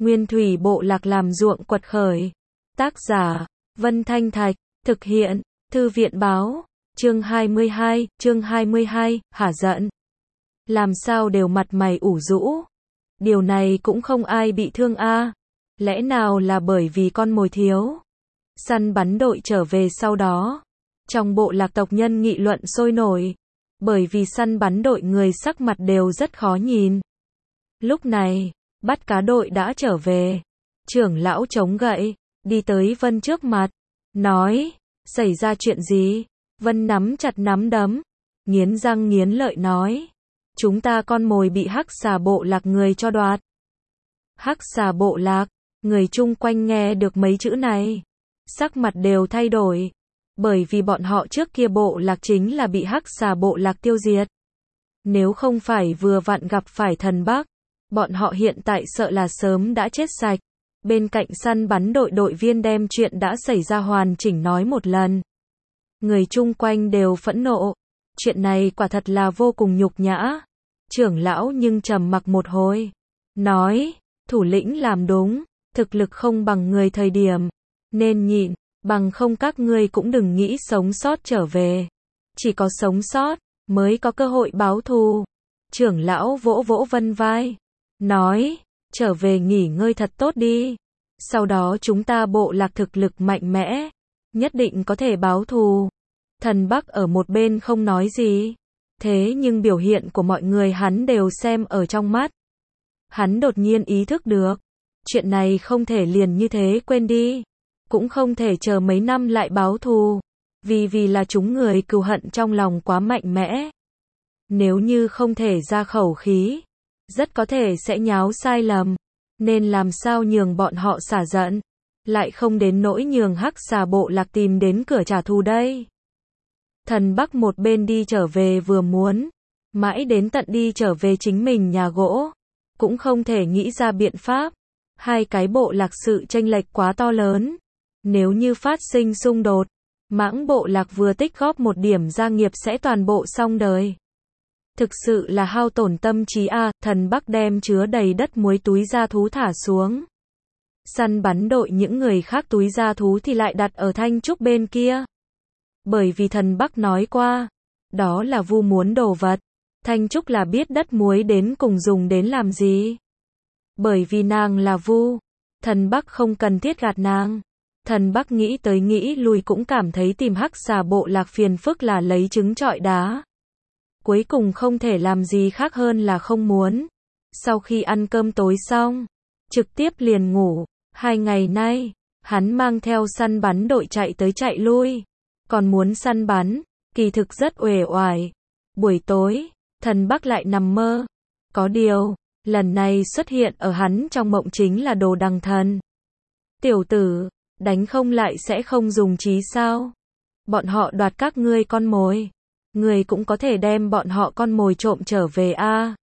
Nguyên thủy bộ lạc làm ruộng quật khởi. Tác giả, Vân Thanh Thạch, thực hiện, Thư viện báo, chương 22, hả giận. Làm sao đều mặt mày ủ rũ. Điều này cũng không ai bị thương a. Lẽ nào là bởi vì con mồi thiếu? Săn bắn đội trở về sau đó. Trong bộ lạc tộc nhân nghị luận sôi nổi. Bởi vì săn bắn đội người sắc mặt đều rất khó nhìn. Lúc này, bắt cá đội đã trở về. Trưởng lão chống gậy, đi tới Vân trước mặt. Nói, xảy ra chuyện gì? Vân nắm chặt nắm đấm. Nghiến răng nghiến lợi nói. Chúng ta con mồi bị hắc xà bộ lạc người cho đoạt. Hắc xà bộ lạc, người chung quanh nghe được mấy chữ này. Sắc mặt đều thay đổi. Bởi vì bọn họ trước kia bộ lạc chính là bị hắc xà bộ lạc tiêu diệt. Nếu không phải vừa vặn gặp phải thần Bắc, bọn họ hiện tại sợ là sớm đã chết sạch. Bên cạnh săn bắn đội đội viên đem chuyện đã xảy ra hoàn chỉnh nói một lần. Người chung quanh đều phẫn nộ. Chuyện này quả thật là vô cùng nhục nhã. Trưởng lão nhưng trầm mặc một hồi. Nói, thủ lĩnh làm đúng, thực lực không bằng người thời điểm. Nên nhịn, bằng không các ngươi cũng đừng nghĩ sống sót trở về. Chỉ có sống sót, mới có cơ hội báo thù. Trưởng lão vỗ vỗ Vân vai. Nói, trở về nghỉ ngơi thật tốt đi. Sau đó chúng ta bộ lạc thực lực mạnh mẽ. Nhất định có thể báo thù. Thần Bắc ở một bên không nói gì. Thế nhưng biểu hiện của mọi người hắn đều xem ở trong mắt. Hắn đột nhiên ý thức được. Chuyện này không thể liền như thế quên đi. Cũng không thể chờ mấy năm lại báo thù. Vì là chúng người cừu hận trong lòng quá mạnh mẽ. Nếu như không thể ra khẩu khí, rất có thể sẽ nháo sai lầm. Nên làm sao nhường bọn họ xả giận. Lại không đến nỗi nhường hắc xà bộ lạc tìm đến cửa trả thù đây. Thần Bắc một bên đi trở về vừa muốn. Mãi đến tận đi trở về chính mình nhà gỗ. Cũng không thể nghĩ ra biện pháp. Hai cái bộ lạc sự chênh lệch quá to lớn. Nếu như phát sinh xung đột, mãng bộ lạc vừa tích góp một điểm gia nghiệp sẽ toàn bộ xong đời. Thực sự là hao tổn tâm trí a. Thần Bắc đem chứa đầy đất muối túi da thú thả xuống. Săn bắn đội những người khác túi da thú thì lại đặt ở Thanh Trúc bên kia. Bởi vì thần Bắc nói qua, đó là Vu muốn đồ vật. Thanh Trúc là biết đất muối đến cùng dùng đến làm gì. Bởi vì nàng là Vu, thần Bắc không cần thiết gạt nàng. Thần Bắc nghĩ tới nghĩ lui cũng cảm thấy tìm hắc xà bộ lạc phiền phức là lấy trứng trọi đá. Cuối cùng không thể làm gì khác hơn là không muốn. Sau khi ăn cơm tối xong, trực tiếp liền ngủ. 2 ngày nay, hắn mang theo săn bắn đội chạy tới chạy lui. Còn muốn săn bắn, kỳ thực rất uể oải. Buổi tối, thần Bắc lại nằm mơ. Có điều, lần này xuất hiện ở hắn trong mộng chính là Đồ Đằng Thần. Tiểu tử, đánh không lại sẽ không dùng trí sao? Bọn họ đoạt các ngươi con mồi. Người cũng có thể đem bọn họ con mồi trộm trở về a.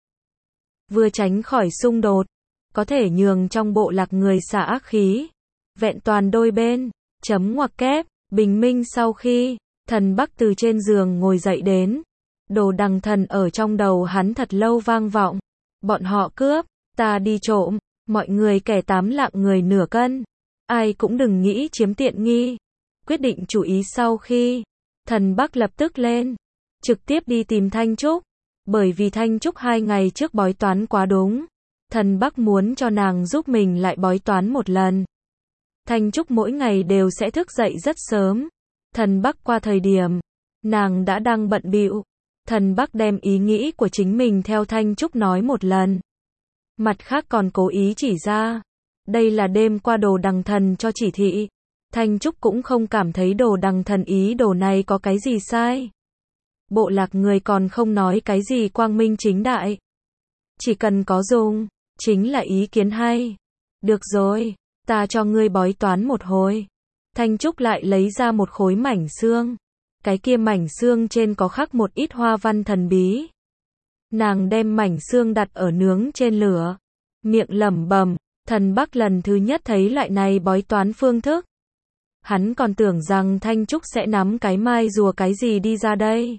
Vừa tránh khỏi xung đột, có thể nhường trong bộ lạc người xả ác khí. Vẹn toàn đôi bên, chấm ngoặc kép, bình minh sau khi, thần Bắc từ trên giường ngồi dậy đến. Đồ Đằng Thần ở trong đầu hắn thật lâu vang vọng. Bọn họ cướp, ta đi trộm, mọi người kẻ 8 lạng người nửa cân. Ai cũng đừng nghĩ chiếm tiện nghi. Quyết định chủ ý sau khi, thần Bắc lập tức lên. Trực tiếp đi tìm Thanh Trúc. Bởi vì Thanh Trúc 2 ngày trước bói toán quá đúng. Thần Bắc muốn cho nàng giúp mình lại bói toán một lần. Thanh Trúc mỗi ngày đều sẽ thức dậy rất sớm. Thần Bắc qua thời điểm, nàng đã đang bận bịu. Thần Bắc đem ý nghĩ của chính mình theo Thanh Trúc nói một lần. Mặt khác còn cố ý chỉ ra. Đây là đêm qua Đồ Đằng Thần cho chỉ thị. Thanh Trúc cũng không cảm thấy Đồ Đằng Thần ý đồ này có cái gì sai. Bộ lạc người còn không nói cái gì quang minh chính đại. Chỉ cần có dùng, chính là ý kiến hay. Được rồi, ta cho ngươi bói toán một hồi. Thanh Trúc lại lấy ra một khối mảnh xương. Cái kia mảnh xương trên có khắc một ít hoa văn thần bí. Nàng đem mảnh xương đặt ở nướng trên lửa. Miệng lẩm bẩm. Thần Bắc lần thứ nhất thấy loại này bói toán phương thức. Hắn còn tưởng rằng Thanh Trúc sẽ nắm cái mai rùa cái gì đi ra đây.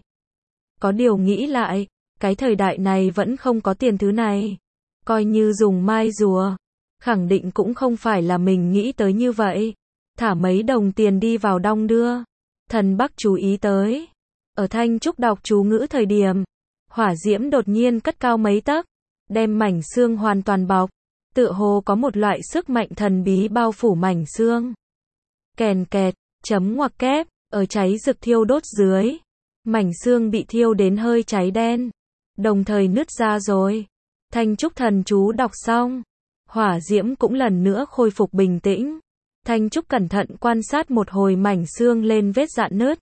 Có điều nghĩ lại, cái thời đại này vẫn không có tiền thứ này. Coi như dùng mai rùa, khẳng định cũng không phải là mình nghĩ tới như vậy. Thả mấy đồng tiền đi vào đong đưa. Thần Bắc chú ý tới. Ở Thanh Trúc đọc chú ngữ thời điểm, hỏa diễm đột nhiên cất cao mấy tấc, đem mảnh xương hoàn toàn bọc. Tựa hồ có một loại sức mạnh thần bí bao phủ mảnh xương. Kèn kẹt, chấm ngoặc kép, ở cháy rực thiêu đốt dưới. Mảnh xương bị thiêu đến hơi cháy đen, đồng thời nứt ra rồi. Thanh Trúc thần chú đọc xong, hỏa diễm cũng lần nữa khôi phục bình tĩnh. Thanh Trúc cẩn thận quan sát một hồi mảnh xương lên vết rạn nứt.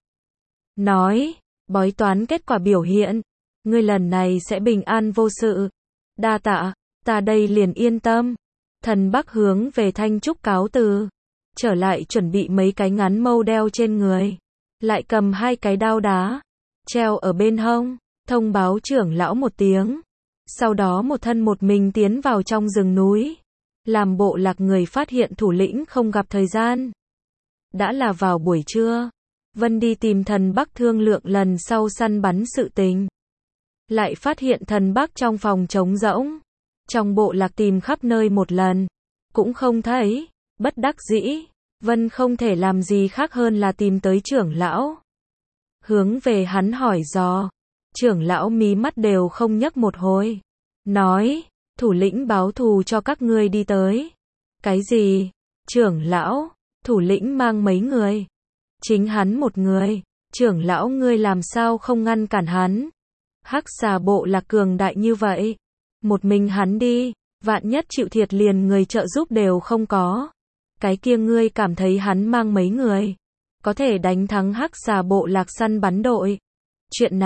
Nói, bói toán kết quả biểu hiện, ngươi lần này sẽ bình an vô sự. Đa tạ, ta đây liền yên tâm. Thần Bắc hướng về Thanh Trúc cáo từ, trở lại chuẩn bị mấy cái ngắn mâu đeo trên người, lại cầm 2 cái đao đá, treo ở bên hông, thông báo trưởng lão một tiếng. Sau đó một thân một mình tiến vào trong rừng núi, làm bộ lạc người phát hiện thủ lĩnh không gặp thời gian. Đã là vào buổi trưa, Vân đi tìm thần Bắc thương lượng lần sau săn bắn sự tình. Lại phát hiện thần Bắc trong phòng trống rỗng. Trong bộ lạc tìm khắp nơi một lần, cũng không thấy. Bất đắc dĩ, Vân không thể làm gì khác hơn là tìm tới trưởng lão. Hướng về hắn hỏi dò. Trưởng lão mí mắt đều không nhấc một hồi. Nói, thủ lĩnh báo thù cho các ngươi đi tới. Cái gì? Trưởng lão, thủ lĩnh mang mấy người? Chính hắn một người. Trưởng lão ngươi làm sao không ngăn cản hắn? Hắc xà bộ lạc cường đại như vậy. Một mình hắn đi, vạn nhất chịu thiệt liền người trợ giúp đều không có. Cái kia ngươi cảm thấy hắn mang mấy người có thể đánh thắng hắc xà bộ lạc săn bắn đội? Chuyện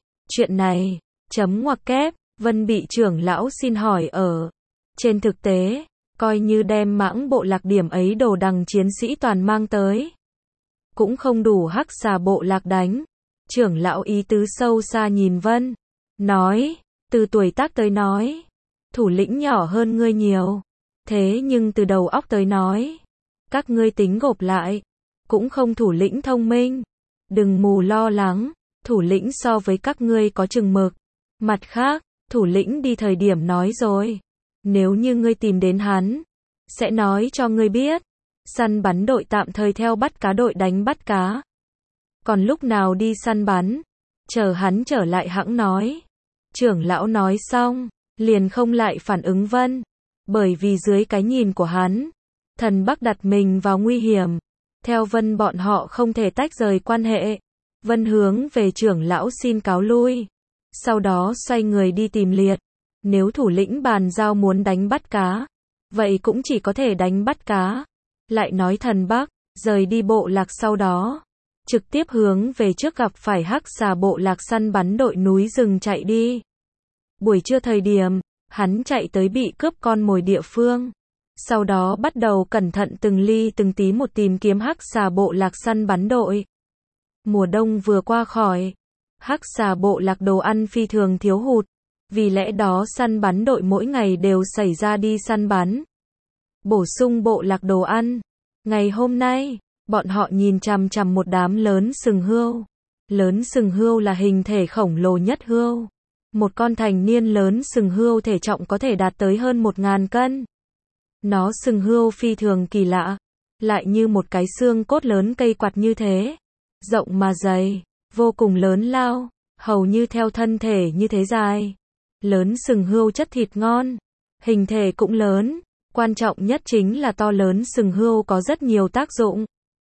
này, chấm ngoặc kép, Vân bị trưởng lão xin hỏi ở. Trên thực tế, coi như đem mãng bộ lạc điểm ấy đồ đằng chiến sĩ toàn mang tới, cũng không đủ hắc xà bộ lạc đánh. Trưởng lão ý tứ sâu xa nhìn Vân, nói, từ tuổi tác tới nói, thủ lĩnh nhỏ hơn ngươi nhiều. Thế nhưng từ đầu óc tới nói, các ngươi tính gộp lại, cũng không thủ lĩnh thông minh. Đừng mù lo lắng, thủ lĩnh so với các ngươi có chừng mực. Mặt khác, thủ lĩnh đi thời điểm nói rồi, nếu như ngươi tìm đến hắn, sẽ nói cho ngươi biết, săn bắn đội tạm thời theo bắt cá đội đánh bắt cá. Còn lúc nào đi săn bắn, chờ hắn trở lại hẵng nói. Trưởng lão nói xong, liền không lại phản ứng Vân, bởi vì dưới cái nhìn của hắn, thần Bắc đặt mình vào nguy hiểm. Theo Vân bọn họ không thể tách rời quan hệ. Vân hướng về trưởng lão xin cáo lui, sau đó xoay người đi tìm Liệt. Nếu thủ lĩnh bàn giao muốn đánh bắt cá, vậy cũng chỉ có thể đánh bắt cá. Lại nói thần Bắc rời đi bộ lạc sau đó, trực tiếp hướng về trước gặp phải hắc xà bộ lạc săn bắn đội núi rừng chạy đi. Buổi trưa thời điểm, hắn chạy tới bị cướp con mồi địa phương. Sau đó bắt đầu cẩn thận từng ly từng tí một tìm kiếm hắc xà bộ lạc săn bắn đội. Mùa đông vừa qua khỏi, hắc xà bộ lạc đồ ăn phi thường thiếu hụt, vì lẽ đó săn bắn đội mỗi ngày đều xảy ra đi săn bắn, bổ sung bộ lạc đồ ăn. Ngày hôm nay, bọn họ nhìn chằm chằm một đám lớn sừng hươu. Lớn sừng hươu là hình thể khổng lồ nhất hươu. Một con thành niên lớn sừng hươu thể trọng có thể đạt tới hơn 1000 cân. Nó sừng hươu phi thường kỳ lạ, lại như một cái xương cốt lớn cây quạt như thế, rộng mà dày, vô cùng lớn lao, hầu như theo thân thể như thế dài. Lớn sừng hươu chất thịt ngon, hình thể cũng lớn, quan trọng nhất chính là to lớn sừng hươu có rất nhiều tác dụng.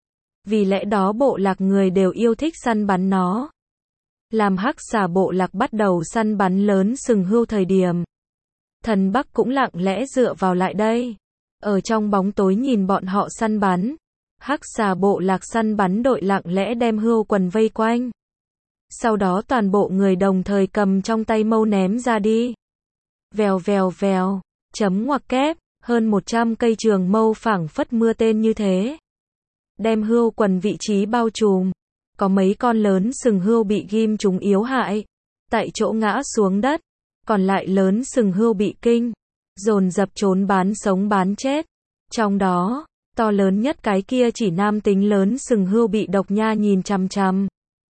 Vì lẽ đó bộ lạc người đều yêu thích săn bắn nó. Làm hắc xà bộ lạc bắt đầu săn bắn lớn sừng hươu thời điểm, thần Bắc cũng lặng lẽ dựa vào lại đây, ở trong bóng tối nhìn bọn họ săn bắn. Hắc xà bộ lạc săn bắn đội lặng lẽ đem hươu quần vây quanh. Sau đó toàn bộ người đồng thời cầm trong tay mâu ném ra đi. Vèo vèo vèo, chấm ngoặc kép, hơn 100 cây trường mâu phảng phất mưa tên như thế, đem hươu quần vị trí bao trùm. Có mấy con lớn sừng hươu bị ghim trúng yếu hại, tại chỗ ngã xuống đất. Còn lại lớn sừng hươu bị kinh, dồn dập trốn bán sống bán chết. Trong đó, to lớn nhất cái kia chỉ nam tính lớn sừng hươu bị độc nha nhìn chằm chằm.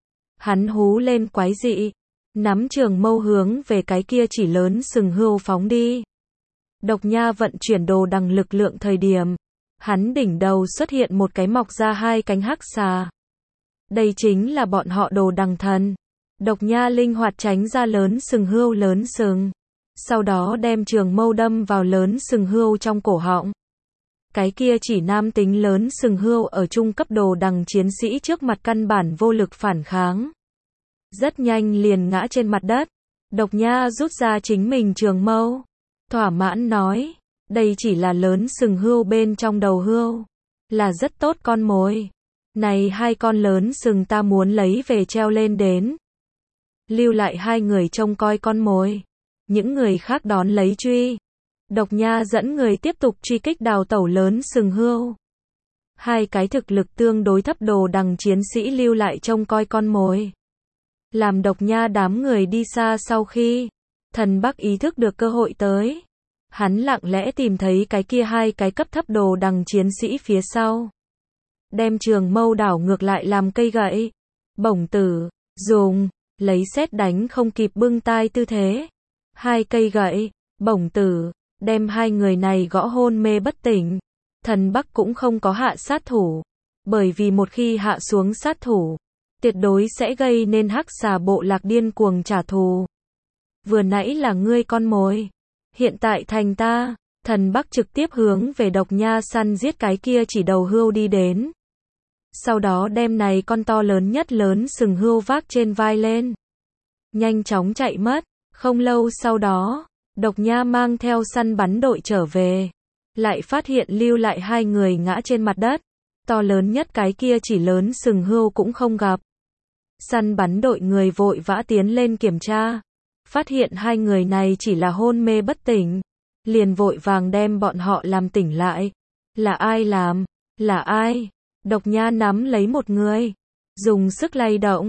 Hắn hú lên quái dị, nắm trường mâu hướng về cái kia chỉ lớn sừng hươu phóng đi. Độc Nha vận chuyển đồ đằng lực lượng thời điểm, hắn đỉnh đầu xuất hiện một cái mọc ra hai cánh hắc xà. Đây chính là bọn họ đồ đằng thần. Độc Nha linh hoạt tránh ra lớn sừng hươu lớn sừng. Sau đó đem trường mâu đâm vào lớn sừng hươu trong cổ họng. Cái kia chỉ nam tính lớn sừng hươu ở trung cấp đồ đằng chiến sĩ trước mặt căn bản vô lực phản kháng. Rất nhanh liền ngã trên mặt đất. Độc Nha rút ra chính mình trường mâu. Thỏa mãn nói, đây chỉ là lớn sừng hươu bên trong đầu hươu. Là rất tốt con mồi. Này hai con lớn sừng ta muốn lấy về treo lên đến. Lưu lại hai người trông coi con mồi. Những người khác đón lấy truy. Độc Nha dẫn người tiếp tục truy kích đào tẩu lớn sừng hươu. Hai cái thực lực tương đối thấp đồ đằng chiến sĩ lưu lại trông coi con mồi. Làm Độc Nha đám người đi xa sau khi Thần Bắc ý thức được cơ hội tới. Hắn lặng lẽ tìm thấy cái kia hai cái cấp thấp đồ đằng chiến sĩ phía sau. Đem trường mâu đảo ngược lại làm cây gậy. Bổng tử, dùng, lấy sét đánh không kịp bưng tai tư thế. Hai cây gậy, bổng tử, đem hai người này gõ hôn mê bất tỉnh. Thần Bắc cũng không có hạ sát thủ. Bởi vì một khi hạ xuống sát thủ, tuyệt đối sẽ gây nên hắc xà bộ lạc điên cuồng trả thù. Vừa nãy là ngươi con mồi. Hiện tại thành ta. Thần Bắc trực tiếp hướng về Độc Nha săn giết cái kia chỉ đầu hươu đi đến. Sau đó đem này con to lớn nhất lớn sừng hươu vác trên vai lên. Nhanh chóng chạy mất. Không lâu sau đó, Độc Nha mang theo săn bắn đội trở về. Lại phát hiện lưu lại hai người ngã trên mặt đất. To lớn nhất cái kia chỉ lớn sừng hươu cũng không gặp. Săn bắn đội người vội vã tiến lên kiểm tra. Phát hiện hai người này chỉ là hôn mê bất tỉnh. Liền vội vàng đem bọn họ làm tỉnh lại. Là ai làm? Là ai? Độc Nha nắm lấy một người. Dùng sức lay động.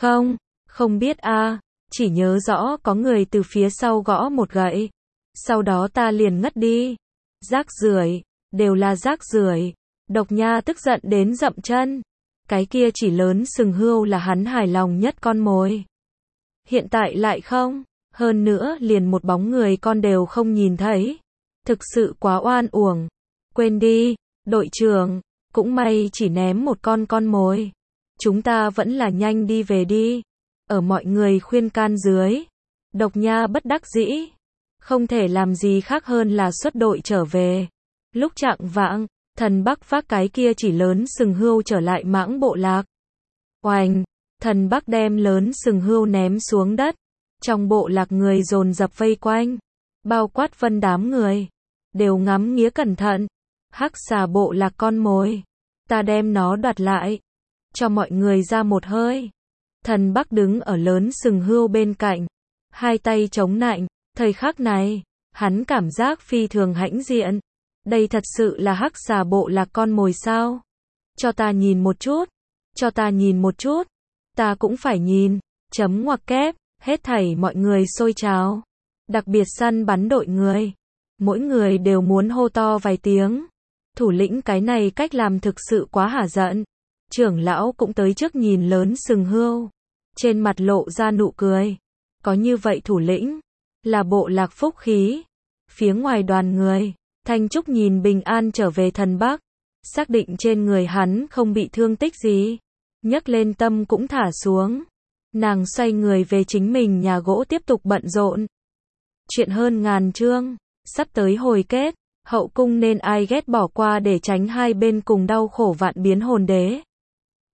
Không biết a. Chỉ nhớ rõ có người từ phía sau gõ một gậy. Sau đó ta liền ngất đi. Rác rưởi, đều là rác rưởi. Độc Nha tức giận đến dậm chân. Cái kia chỉ lớn sừng hươu là hắn hài lòng nhất con mồi. Hiện tại lại không. Hơn nữa liền một bóng người con đều không nhìn thấy. Thực sự quá oan uổng. Quên đi, đội trưởng. Cũng may chỉ ném một con mồi. Chúng ta vẫn là nhanh đi về đi. Ở mọi người khuyên can dưới. Độc Nha bất đắc dĩ. Không thể làm gì khác hơn là xuất đội trở về. Lúc chạng vạng, Thần Bắc vác cái kia chỉ lớn sừng hươu trở lại mãng bộ lạc. Oành, Thần Bắc đem lớn sừng hươu ném xuống đất. Trong bộ lạc người dồn dập vây quanh. Bao quát Vân đám người. Đều ngắm nghía cẩn thận. Hắc xà bộ lạc con mồi. Ta đem nó đoạt lại. Cho mọi người ra một hơi. Thần Bắc đứng ở lớn sừng hươu bên cạnh. Hai tay chống nạnh. Thời khắc này, hắn cảm giác phi thường hãnh diện. Đây thật sự là hắc xà bộ lạc con mồi sao? Cho ta nhìn một chút. Cho ta nhìn một chút. Ta cũng phải nhìn. Chấm ngoặc kép. Hết thảy mọi người xôi trào. Đặc biệt săn bắn đội người. Mỗi người đều muốn hô to vài tiếng. Thủ lĩnh cái này cách làm thực sự quá hả giận. Trưởng lão cũng tới trước nhìn lớn sừng hươu. Trên mặt lộ ra nụ cười. Có như vậy thủ lĩnh. Là bộ lạc phúc khí. Phía ngoài đoàn người. Thanh Trúc nhìn bình an trở về Thần Bắc. Xác định trên người hắn không bị thương tích gì. Nhấc lên tâm cũng thả xuống. Nàng xoay người về chính mình nhà gỗ tiếp tục bận rộn. Chuyện hơn ngàn chương. Sắp tới hồi kết. Hậu cung nên ai ghét bỏ qua để tránh hai bên cùng đau khổ vạn biến hồn đế.